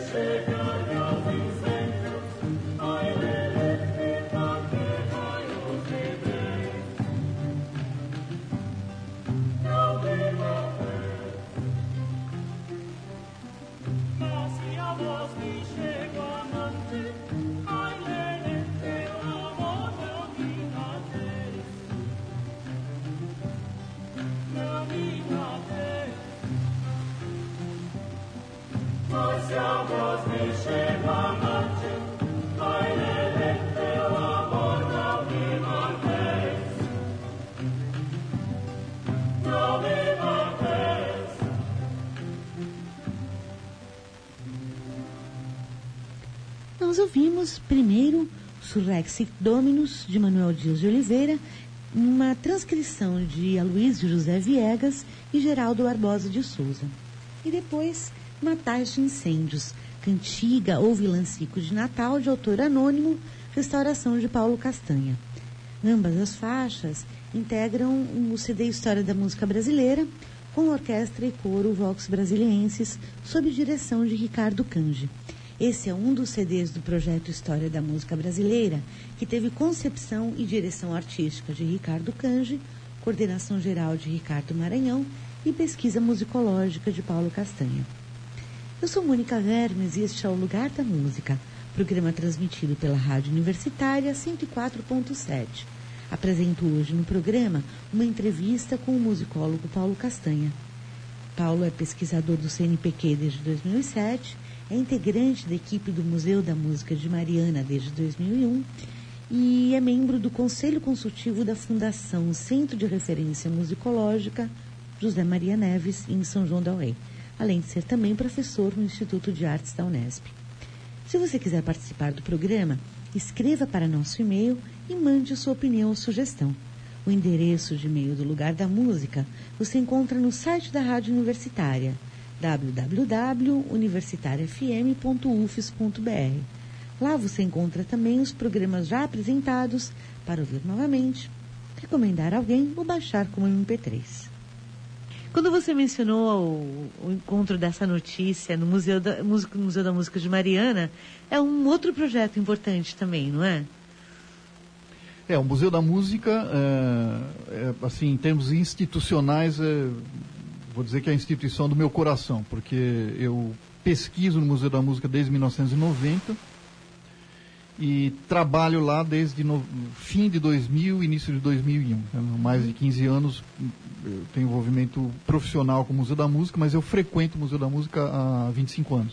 Speaker 2: Nós ouvimos primeiro Surrexit Dominus, de Manuel Dias de Oliveira, uma transcrição de Aloysio José Viegas e Geraldo Barbosa de Souza. E depois, Natais de Incêndios, cantiga ou vilancico de Natal, de autor anônimo, restauração de Paulo Castanha. Ambas as faixas integram o CD História da Música Brasileira, com orquestra e coro Vox Brasilienses, sob direção de Ricardo Cange. Esse é um dos CDs do projeto História da Música Brasileira, que teve concepção e direção artística de Ricardo Cange, coordenação geral de Ricardo Maranhão e pesquisa musicológica de Paulo Castanha. Eu sou Mônica Vermes e este é o Lugar da Música, programa transmitido pela Rádio Universitária 104.7. Apresento hoje no programa uma entrevista com o musicólogo Paulo Castanha. Paulo é pesquisador do CNPq desde 2007, é integrante da equipe do Museu da Música de Mariana desde 2001 e é membro do Conselho Consultivo da Fundação Centro de Referência Musicológica José Maria Neves, em São João del Rei, além de ser também professor no Instituto de Artes da Unesp. Se você quiser participar do programa, escreva para nosso e-mail e mande sua opinião ou sugestão. O endereço de e-mail do Lugar da Música você encontra no site da Rádio Universitária, www.universitariafm.ufes.br. Lá você encontra também os programas já apresentados para ouvir novamente, recomendar alguém ou baixar como MP3. Quando você mencionou o encontro dessa notícia no Museu da Música de Mariana, é um outro projeto importante também, não é?
Speaker 3: O Museu da Música, assim, em termos institucionais, vou dizer que é a instituição do meu coração, porque eu pesquiso no Museu da Música desde 1990 e trabalho lá desde fim de 2000, início de 2001. Mais de 15 anos eu tenho envolvimento profissional com o Museu da Música, mas eu frequento o Museu da Música há 25 anos.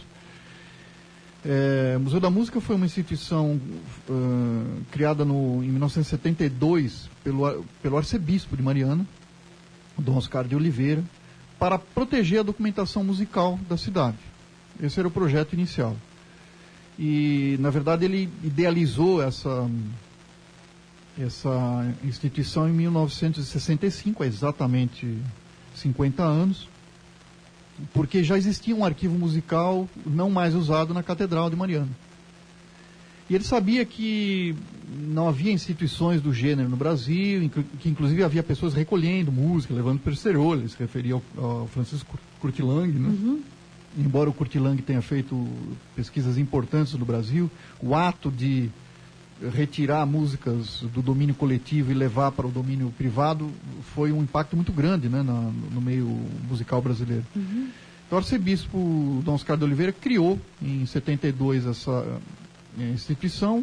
Speaker 3: O Museu da Música foi uma instituição criada em 1972 pelo arcebispo de Mariana, Dom Oscar de Oliveira, para proteger a documentação musical da cidade. Esse era o projeto inicial. E, na verdade, ele idealizou essa instituição em 1965, há exatamente 50 anos, porque já existia um arquivo musical não mais usado na Catedral de Mariana. E ele sabia que não havia instituições do gênero no Brasil, que inclusive havia pessoas recolhendo música, levando para o exterior. Ele se referia ao Francisco Curtilang, né?
Speaker 2: Uhum.
Speaker 3: Embora o Curtilang tenha feito pesquisas importantes no Brasil, o ato de retirar músicas do domínio coletivo e levar para o domínio privado foi um impacto muito grande, né, no meio musical brasileiro.
Speaker 2: Uhum.
Speaker 3: Então, o arcebispo Dom Oscar de Oliveira criou em 72 essa instituição,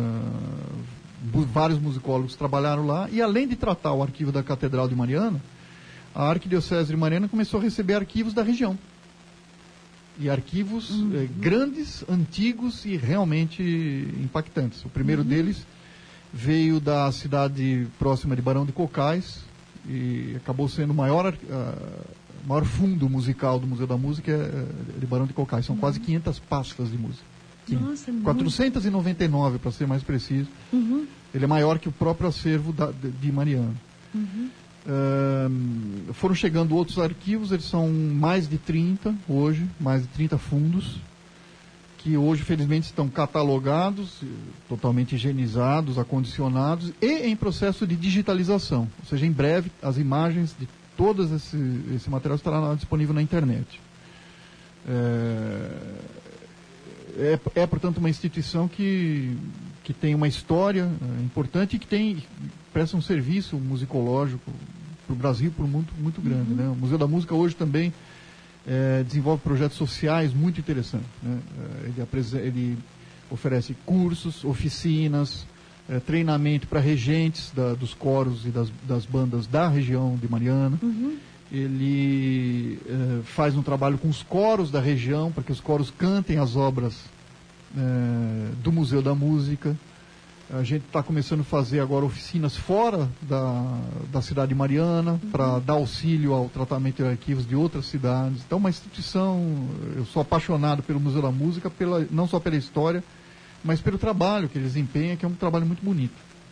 Speaker 3: vários musicólogos trabalharam lá, e além de tratar o arquivo da Catedral de Mariana, a Arquidiocese de Mariana começou a receber arquivos da região. E arquivos grandes, antigos e realmente impactantes. O primeiro deles veio da cidade próxima de Barão de Cocais e acabou sendo o maior fundo musical do Museu da Música de Barão de Cocais. São quase 500 pastas de música.
Speaker 2: Nossa,
Speaker 3: 499, para ser mais preciso.
Speaker 2: Uhum.
Speaker 3: Ele é maior que o próprio acervo de Mariana.
Speaker 2: Uhum.
Speaker 3: Foram chegando outros arquivos, eles são mais de 30 hoje, mais de 30 fundos, que hoje felizmente estão catalogados, totalmente higienizados, acondicionados e em processo de digitalização. Ou seja, em breve as imagens de todo esse material estará disponível na internet. portanto, uma instituição que tem uma história importante e que presta um serviço musicológico para o Brasil, para o mundo, muito grande. Né? O Museu da Música hoje também desenvolve projetos sociais muito interessantes. Né? Ele oferece cursos, oficinas, treinamento para regentes dos coros e das bandas da região de Mariana. Ele faz um trabalho com os coros da região, para que os coros cantem as obras do Museu da Música. A gente está começando a fazer agora oficinas fora da cidade de Mariana, para dar auxílio ao tratamento de arquivos de outras cidades. Então, uma instituição, eu sou apaixonado pelo Museu da Música, não só pela história, mas pelo trabalho que eles desempenham, que é um trabalho muito bonito.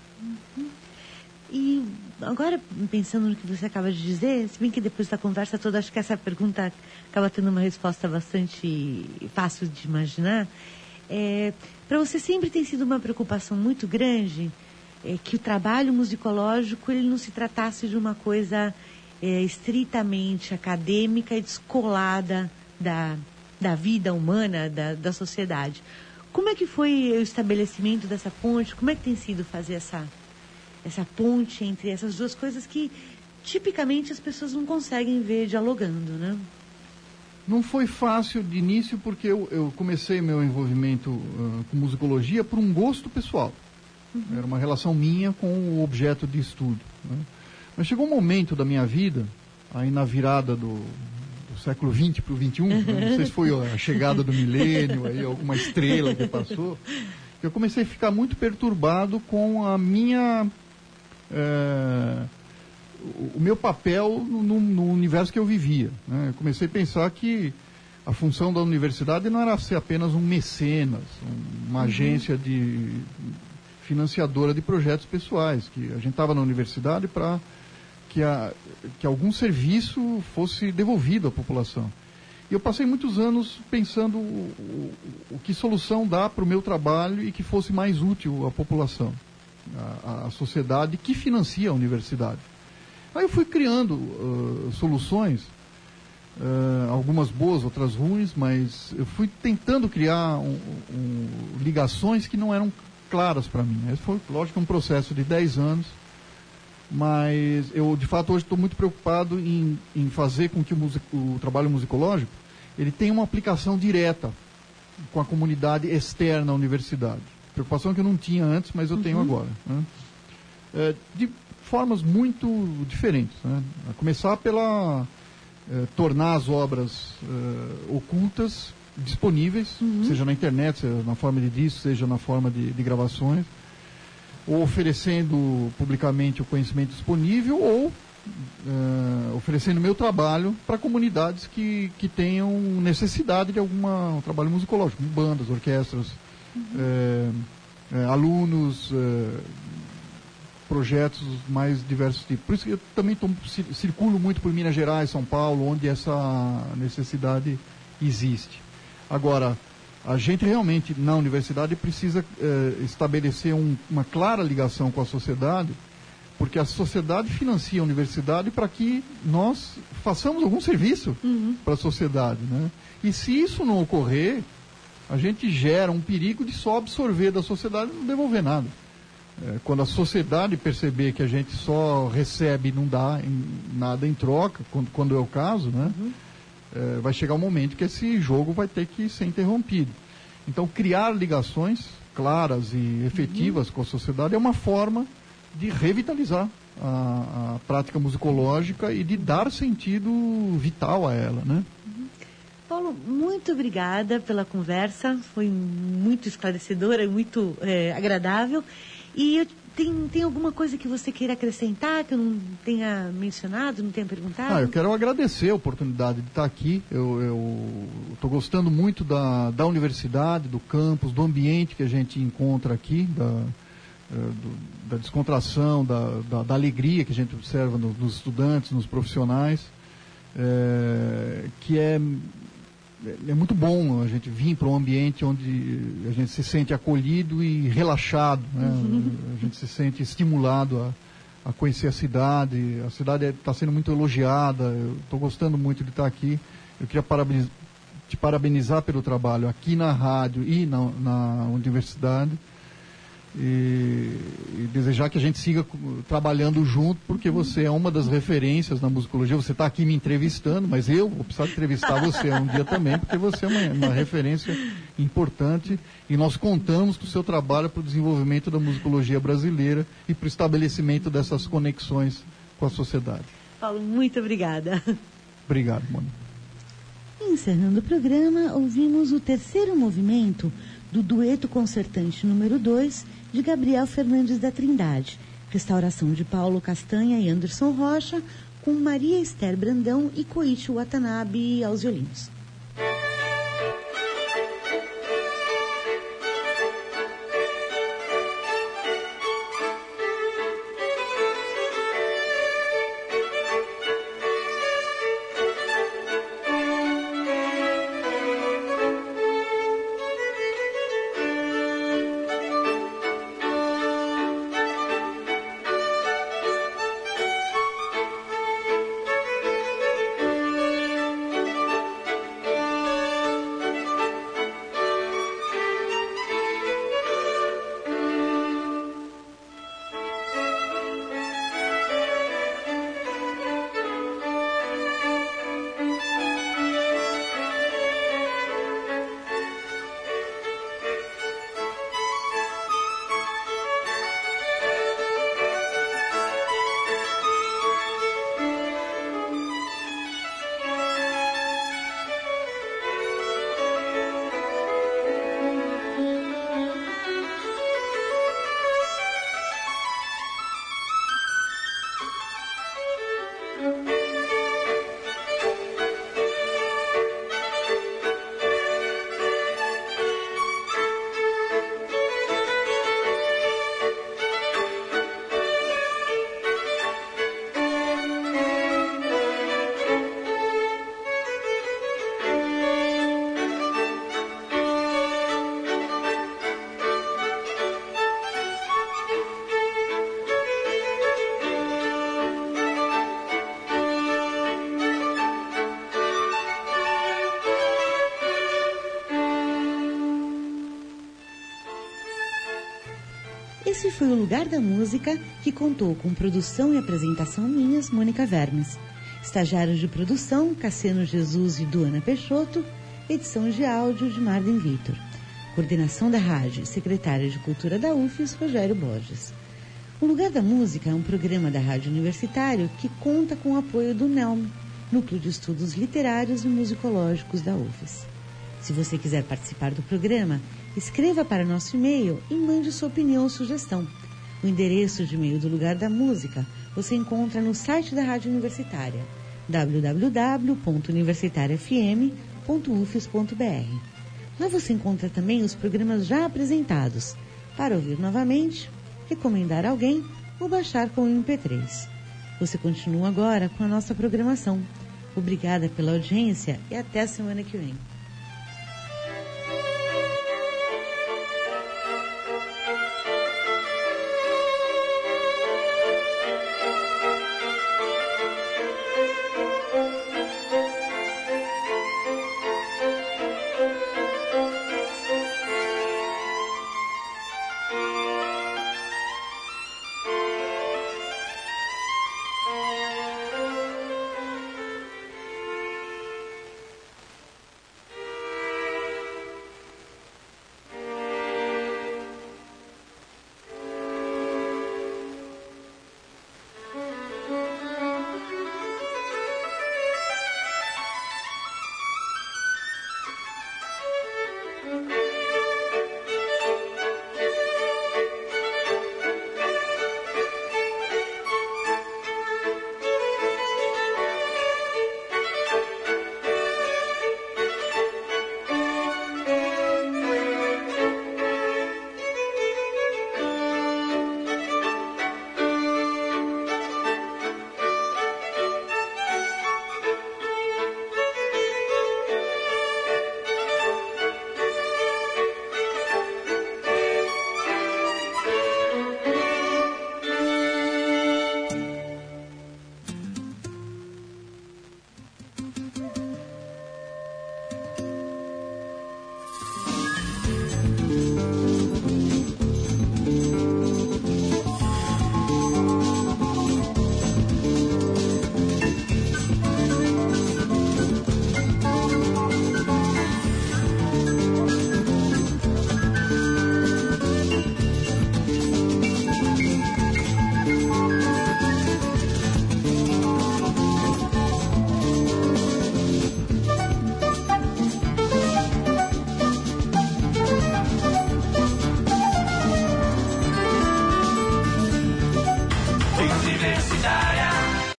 Speaker 2: E agora, pensando no que você acaba de dizer, se bem que depois da conversa toda, acho que essa pergunta acaba tendo uma resposta bastante fácil de imaginar. Para você sempre tem sido uma preocupação muito grande que o trabalho musicológico ele não se tratasse de uma coisa estritamente acadêmica e descolada da vida humana, da sociedade. Como é que foi o estabelecimento dessa ponte? Como é que tem sido fazer essa ponte entre essas duas coisas que tipicamente as pessoas não conseguem ver dialogando, né?
Speaker 3: Não foi fácil de início porque eu comecei meu envolvimento com musicologia por um gosto pessoal. Era uma relação minha com o objeto de estudo. Né? Mas chegou um momento da minha vida, aí na virada do século XX para o XXI, né? Não sei se foi a chegada do milênio, aí alguma estrela que passou, eu comecei a ficar muito perturbado com a minha... o meu papel no universo que eu vivia. Né? Eu comecei a pensar que a função da universidade não era ser apenas um mecenas, uma agência financiadora de projetos pessoais, que a gente estava na universidade para que algum serviço fosse devolvido à população. E eu passei muitos anos pensando o que solução dá para o meu trabalho e que fosse mais útil à população, à sociedade que financia a universidade. Aí eu fui criando soluções, algumas boas, outras ruins, mas eu fui tentando criar ligações que não eram claras para mim. Esse foi, lógico, um processo de 10 anos, mas eu, de fato, hoje estou muito preocupado em fazer com que o trabalho musicológico ele tenha uma aplicação direta com a comunidade externa à universidade. Preocupação que eu não tinha antes, mas eu tenho agora. Né? De formas muito diferentes. Né? A começar pela tornar as obras ocultas disponíveis, seja na internet, seja na forma de disco, seja na forma de gravações, ou oferecendo publicamente o conhecimento disponível, ou oferecendo meu trabalho para comunidades que tenham necessidade de um trabalho musicológico, como bandas, orquestras, alunos, projetos mais diversos tipos. Por isso que eu também circulo muito por Minas Gerais, São Paulo, onde essa necessidade existe. Agora, a gente realmente, na universidade, precisa estabelecer uma clara ligação com a sociedade, porque a sociedade financia a universidade para que nós façamos algum serviço para a sociedade. Né? E se isso não ocorrer, a gente gera um perigo de só absorver da sociedade e não devolver nada. Quando a sociedade perceber que a gente só recebe e não dá nada em troca, quando é o caso, né? Vai chegar um momento que esse jogo vai ter que ser interrompido. Então, criar ligações claras e efetivas com a sociedade é uma forma de revitalizar a prática musicológica e de dar sentido vital a ela, né?
Speaker 2: Paulo, muito obrigada pela conversa, foi muito esclarecedora e muito agradável. E tem alguma coisa que você queira acrescentar, que eu não tenha mencionado, não tenha perguntado?
Speaker 3: Eu quero agradecer a oportunidade de estar aqui. Eu estou gostando muito da universidade, do campus, do ambiente que a gente encontra aqui, da descontração, da alegria que a gente observa nos estudantes, nos profissionais, que é muito bom a gente vir para um ambiente onde a gente se sente acolhido e relaxado, né? A gente se sente estimulado a conhecer a cidade. A cidade está sendo muito elogiada, eu estou gostando muito de estar aqui. Eu queria te parabenizar pelo trabalho aqui na rádio e na universidade. E desejar que a gente siga trabalhando junto, porque você é uma das referências na musicologia. Você está aqui me entrevistando, mas eu vou precisar entrevistar você um dia também, porque você é uma referência importante e nós contamos com o seu trabalho para o desenvolvimento da musicologia brasileira e para o estabelecimento dessas conexões com a sociedade.
Speaker 2: Paulo, muito obrigada.
Speaker 3: Obrigado, Mônica.
Speaker 2: Encerrando o programa, ouvimos o terceiro movimento do dueto concertante número 2 de Gabriel Fernandes da Trindade, restauração de Paulo Castanha e Anderson Rocha, com Maria Esther Brandão e Koichi Watanabe aos violinos. Esse foi o Lugar da Música, que contou com produção e apresentação minhas, Mônica Vermes. Estagiários de produção, Cassiano Jesus e Duana Peixoto. Edição de áudio de Marden Vitor. Coordenação da rádio e secretária de Cultura da UFES, Rogério Borges. O Lugar da Música é um programa da Rádio Universitário que conta com o apoio do NELM, Núcleo de Estudos Literários e Musicológicos da UFES. Se você quiser participar do programa, escreva para nosso e-mail e mande sua opinião ou sugestão. O endereço de e-mail do Lugar da Música você encontra no site da Rádio Universitária, www.universitariafm.ufes.br. Lá você encontra também os programas já apresentados, para ouvir novamente, recomendar a alguém ou baixar com o MP3. Você continua agora com a nossa programação. Obrigada pela audiência e até a semana que vem.